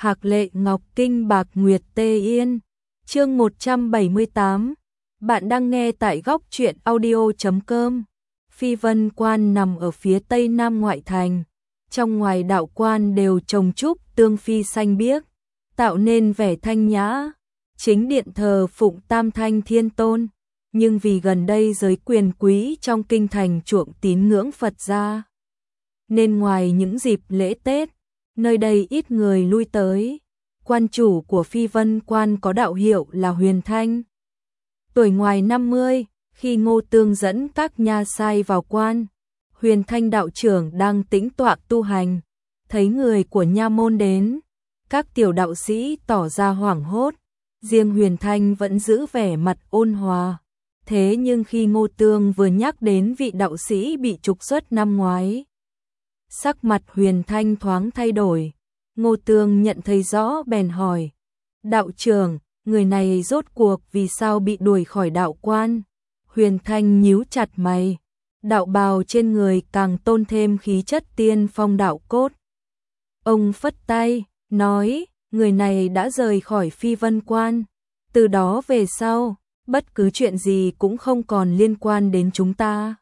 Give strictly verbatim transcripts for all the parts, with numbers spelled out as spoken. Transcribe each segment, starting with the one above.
Hạc Lệ Ngọc Kinh Bạc Nguyệt Tê Yên. Chương một trăm bảy mươi tám. Bạn đang nghe tại góc truyện audio chấm com. Phi Vân Quan nằm ở phía tây nam ngoại thành. Trong ngoài đạo quan đều trồng trúc tương phi xanh biếc, tạo nên vẻ thanh nhã. Chính điện thờ phụng Tam Thanh Thiên Tôn, nhưng vì gần đây giới quyền quý trong kinh thành chuộng tín ngưỡng Phật gia, nên ngoài những dịp lễ Tết, nơi đây ít người lui tới. Quan chủ của Phi Vân Quan có đạo hiệu là Huyền Thanh. Tuổi ngoài năm mươi, khi Ngô Tương dẫn các nha sai vào quan, Huyền Thanh đạo trưởng đang tĩnh tọa tu hành, thấy người của nha môn đến, các tiểu đạo sĩ tỏ ra hoảng hốt, riêng Huyền Thanh vẫn giữ vẻ mặt ôn hòa. Thế nhưng khi Ngô Tương vừa nhắc đến vị đạo sĩ bị trục xuất năm ngoái, sắc mặt Huyền Thanh thoáng thay đổi. Ngô Tương nhận thấy rõ bèn hỏi: đạo trưởng, người này rốt cuộc vì sao bị đuổi khỏi đạo quan? Huyền Thanh nhíu chặt mày, đạo bào trên người càng tôn thêm khí chất tiên phong đạo cốt. Ông phất tay, nói: người này đã rời khỏi Phi Vân Quan, từ đó về sau, bất cứ chuyện gì cũng không còn liên quan đến chúng ta.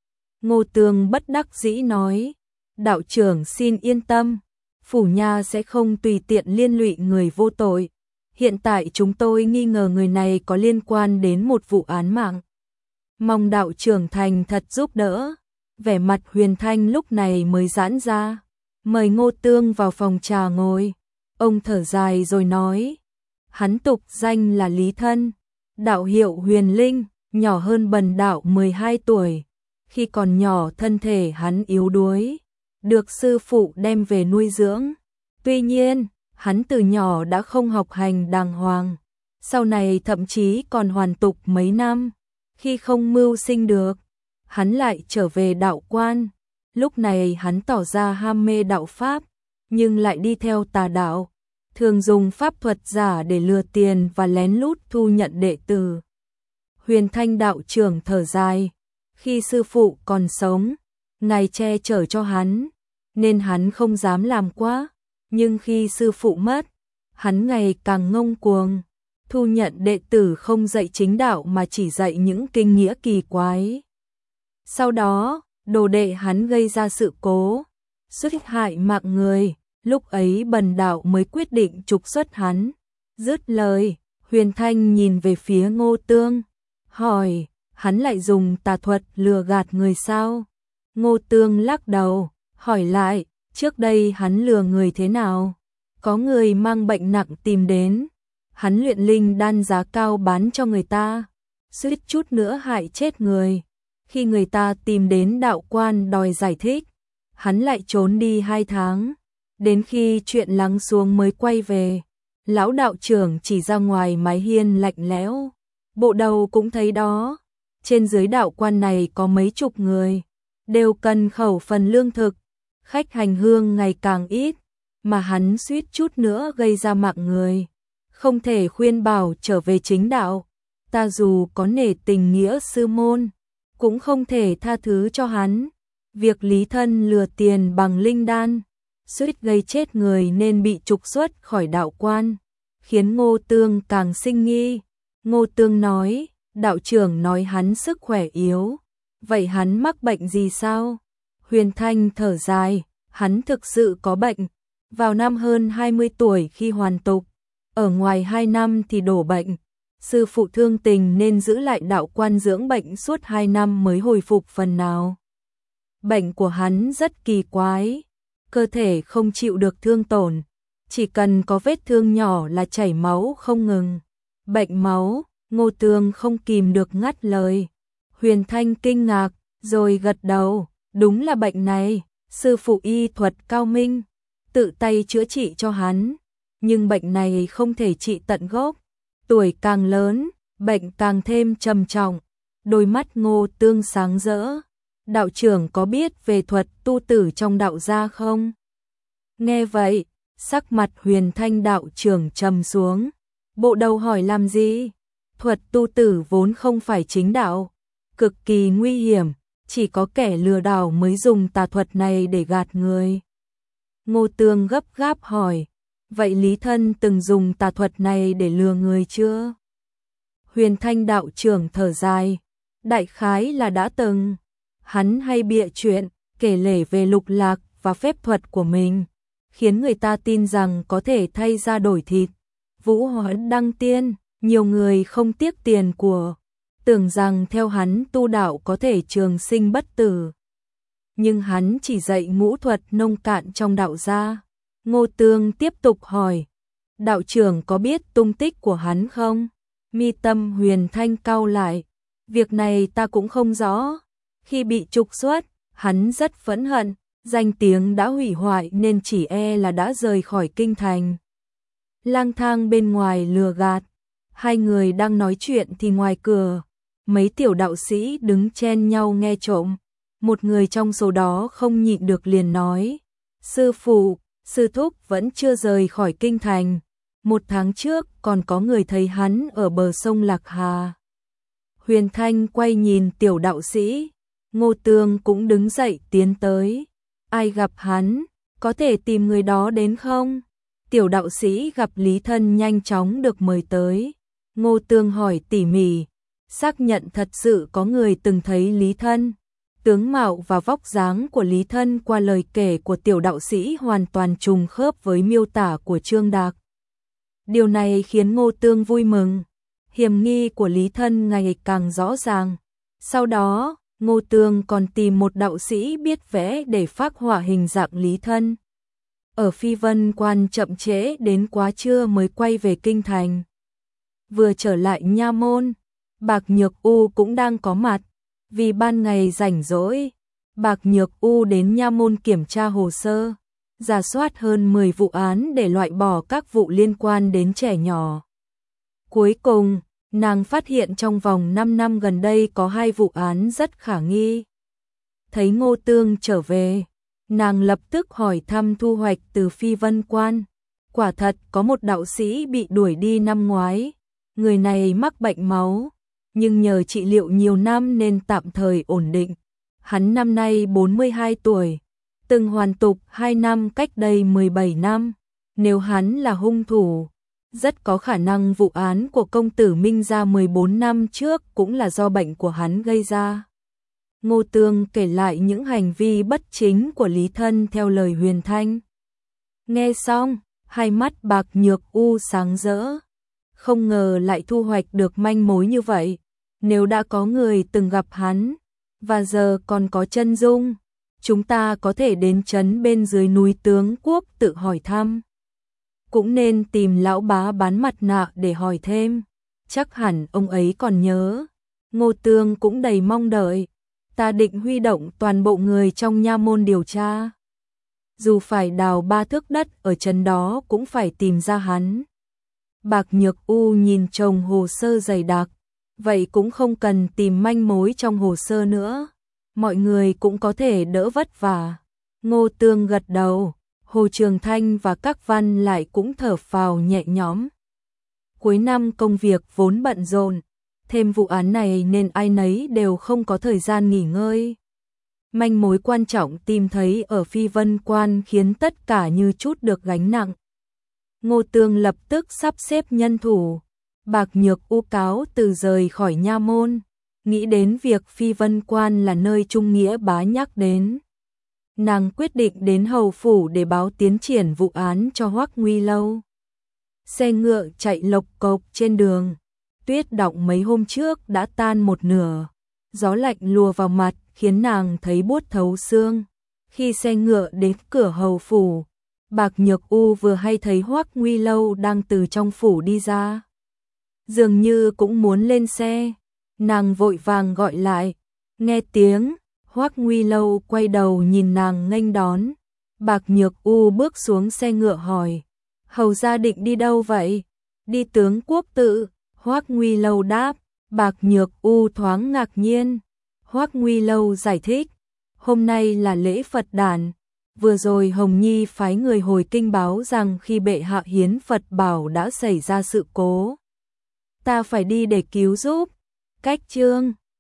Ngô Tương bất đắc dĩ nói: đạo trưởng xin yên tâm, phủ nha sẽ không tùy tiện liên lụy người vô tội. Hiện tại chúng tôi nghi ngờ người này có liên quan đến một vụ án mạng, mong đạo trưởng thành thật giúp đỡ. Vẻ mặt Huyền Thanh lúc này mới giãn ra, mời Ngô Tương vào phòng trà ngồi. Ông thở dài rồi nói: hắn tục danh là Lý Thân, đạo hiệu Huyền Linh, nhỏ hơn Bần đạo mười hai tuổi. Khi còn nhỏ thân thể hắn yếu đuối, được sư phụ đem về nuôi dưỡng. Tuy nhiên, hắn từ nhỏ đã không học hành đàng hoàng, sau này thậm chí còn hoàn tục mấy năm. Khi không mưu sinh được, hắn lại trở về đạo quan. Lúc này hắn tỏ ra ham mê đạo pháp, nhưng lại đi theo tà đạo, thường dùng pháp thuật giả để lừa tiền và lén lút thu nhận đệ tử. Huyền Thanh đạo trưởng thở dài: khi sư phụ còn sống, ngài che chở cho hắn, nên hắn không dám làm quá. Nhưng khi sư phụ mất, hắn ngày càng ngông cuồng, thu nhận đệ tử không dạy chính đạo mà chỉ dạy những kinh nghĩa kỳ quái. Sau đó, đồ đệ hắn gây ra sự cố, suýt hại mạng người, lúc ấy Bần đạo mới quyết định trục xuất hắn. Dứt lời, Huyền Thanh nhìn về phía Ngô Tương, hỏi: hắn lại dùng tà thuật lừa gạt người sao? Ngô Tương lắc đầu, hỏi lại: trước đây hắn lừa người thế nào? Có người mang bệnh nặng tìm đến, hắn luyện linh đan giá cao bán cho người ta, suýt chút nữa hại chết người. Khi người ta tìm đến đạo quan đòi giải thích, hắn lại trốn đi hai tháng, đến khi chuyện lắng xuống mới quay về. Lão đạo trưởng chỉ ra ngoài mái hiên lạnh lẽo, bộ đầu cũng thấy đó, trên dưới đạo quan này có mấy chục người, đều cần khẩu phần lương thực, khách hành hương ngày càng ít, mà hắn suýt chút nữa gây ra mạng người, không thể khuyên bảo trở về chính đạo. Ta dù có nể tình nghĩa sư môn, cũng không thể tha thứ cho hắn. Việc Lý Thân lừa tiền bằng linh đan, suýt gây chết người nên bị trục xuất khỏi đạo quan, khiến Ngô Tương càng sinh nghi. Ngô Tương nói: đạo trưởng nói hắn sức khỏe yếu, vậy hắn mắc bệnh gì sao? Huyền Thanh thở dài: hắn thực sự có bệnh. Vào năm hơn hai mươi tuổi khi hoàn tục, ở ngoài hai năm thì đổ bệnh. Sư phụ thương tình nên giữ lại đạo quan dưỡng bệnh suốt hai năm mới hồi phục phần nào. Bệnh của hắn rất kỳ quái, cơ thể không chịu được thương tổn, chỉ cần có vết thương nhỏ là chảy máu không ngừng. Bệnh máu? Ngô Tương không kìm được ngắt lời. Huyền Thanh kinh ngạc, rồi gật đầu: đúng là bệnh này, sư phụ y thuật cao minh, tự tay chữa trị cho hắn, nhưng bệnh này không thể trị tận gốc. Tuổi càng lớn, bệnh càng thêm trầm trọng. Đôi mắt Ngô Tương sáng rỡ: đạo trưởng có biết về thuật tu tử trong đạo gia không? Nghe vậy, sắc mặt Huyền Thanh đạo trưởng trầm xuống. Bộ đầu hỏi làm gì? Thuật tu tử vốn không phải chính đạo, cực kỳ nguy hiểm, chỉ có kẻ lừa đảo mới dùng tà thuật này để gạt người. Ngô Tương gấp gáp hỏi: vậy Lý Thân từng dùng tà thuật này để lừa người chưa? Huyền Thanh đạo trưởng thở dài, đại khái là đã từng. Hắn hay bịa chuyện, kể lể về lục lạc và phép thuật của mình, khiến người ta tin rằng có thể thay da đổi thịt, vũ hóa đăng tiên. Nhiều người không tiếc tiền của, tưởng rằng theo hắn tu đạo có thể trường sinh bất tử. Nhưng hắn chỉ dạy ngũ thuật nông cạn trong đạo gia. Ngô Tương tiếp tục hỏi, đạo trưởng có biết tung tích của hắn không? Mi tâm Huyền Thanh cau lại, việc này ta cũng không rõ. Khi bị trục xuất, hắn rất phẫn hận, danh tiếng đã hủy hoại nên chỉ e là đã rời khỏi kinh thành, lang thang bên ngoài lừa gạt. Hai người đang nói chuyện thì ngoài cửa, mấy tiểu đạo sĩ đứng chen nhau nghe trộm. Một người trong số đó không nhịn được liền nói, sư phụ, sư thúc vẫn chưa rời khỏi kinh thành. Một tháng trước còn có người thấy hắn ở bờ sông Lạc Hà. Huyền Thanh quay nhìn tiểu đạo sĩ, Ngô Tương cũng đứng dậy tiến tới. Ai gặp hắn, có thể tìm người đó đến không? Tiểu đạo sĩ gặp Lý Thân nhanh chóng được mời tới. Ngô Tương hỏi tỉ mỉ, xác nhận thật sự có người từng thấy Lý Thân. Tướng mạo và vóc dáng của Lý Thân qua lời kể của tiểu đạo sĩ hoàn toàn trùng khớp với miêu tả của Trương Đạc. Điều này khiến Ngô Tương vui mừng, hiểm nghi của Lý Thân ngày càng rõ ràng. Sau đó, Ngô Tương còn tìm một đạo sĩ biết vẽ để phác họa hình dạng Lý Thân. Ở Phi Vân Quan chậm trễ đến quá trưa mới quay về kinh thành. Vừa trở lại nha môn, Bạc Nhược U cũng đang có mặt. Vì ban ngày rảnh rỗi, Bạc Nhược U đến nha môn kiểm tra hồ sơ, rà soát hơn mười vụ án để loại bỏ các vụ liên quan đến trẻ nhỏ. Cuối cùng, nàng phát hiện trong vòng năm năm gần đây có hai vụ án rất khả nghi. Thấy Ngô Tương trở về, nàng lập tức hỏi thăm thu hoạch từ Phi Vân Quan. Quả thật có một đạo sĩ bị đuổi đi năm ngoái, người này mắc bệnh máu, nhưng nhờ trị liệu nhiều năm nên tạm thời ổn định. Hắn năm nay bốn mươi hai tuổi, từng hoàn tục hai năm cách đây mười bảy năm. Nếu hắn là hung thủ, rất có khả năng vụ án của công tử Minh gia mười bốn năm trước cũng là do bệnh của hắn gây ra. Ngô Tương kể lại những hành vi bất chính của Lý Thân theo lời Huyền Thanh. Nghe xong, hai mắt Bạc Nhược U sáng rỡ. Không ngờ lại thu hoạch được manh mối như vậy. Nếu đã có người từng gặp hắn, và giờ còn có chân dung, chúng ta có thể đến trấn bên dưới núi Tướng Quốc tự hỏi thăm. Cũng nên tìm lão bá bán mặt nạ để hỏi thêm, chắc hẳn ông ấy còn nhớ. Ngô Tương cũng đầy mong đợi, ta định huy động toàn bộ người trong nha môn điều tra. Dù phải đào ba thước đất ở trấn đó cũng phải tìm ra hắn. Bạc Nhược U nhìn chồng hồ sơ dày đặc, vậy cũng không cần tìm manh mối trong hồ sơ nữa, mọi người cũng có thể đỡ vất vả. Ngô Tương gật đầu, Hồ Trường Thanh và các văn lại cũng thở phào nhẹ nhõm. Cuối năm công việc vốn bận rộn, thêm vụ án này nên ai nấy đều không có thời gian nghỉ ngơi. Manh mối quan trọng tìm thấy ở Phi Vân Quan khiến tất cả như chút được gánh nặng. Ngô Tương lập tức sắp xếp nhân thủ. Bạc Nhược U cáo từ rời khỏi nha môn, nghĩ đến việc Phi Vân Quan là nơi Trung Nghĩa bá nhắc đến. Nàng quyết định đến hầu phủ để báo tiến triển vụ án cho Hoắc Nguy Lâu. Xe ngựa chạy lộc cộc trên đường, tuyết đọng mấy hôm trước đã tan một nửa, gió lạnh lùa vào mặt khiến nàng thấy buốt thấu xương. Khi xe ngựa đến cửa hầu phủ, Bạc Nhược U vừa hay thấy Hoắc Nguy Lâu đang từ trong phủ đi ra. Dường như cũng muốn lên xe, nàng vội vàng gọi lại, nghe tiếng, Hoắc Nguy Lâu quay đầu nhìn nàng nghênh đón. Bạc Nhược U bước xuống xe ngựa hỏi, hầu gia định đi đâu vậy? Đi Tướng Quốc tự, Hoắc Nguy Lâu đáp. Bạc Nhược U thoáng ngạc nhiên. Hoắc Nguy Lâu giải thích, hôm nay là lễ Phật đản, vừa rồi Hồng Nhi phái người hồi kinh báo rằng khi bệ hạ hiến Phật bảo đã xảy ra sự cố, ta phải đi để cứu giúp. Cách chương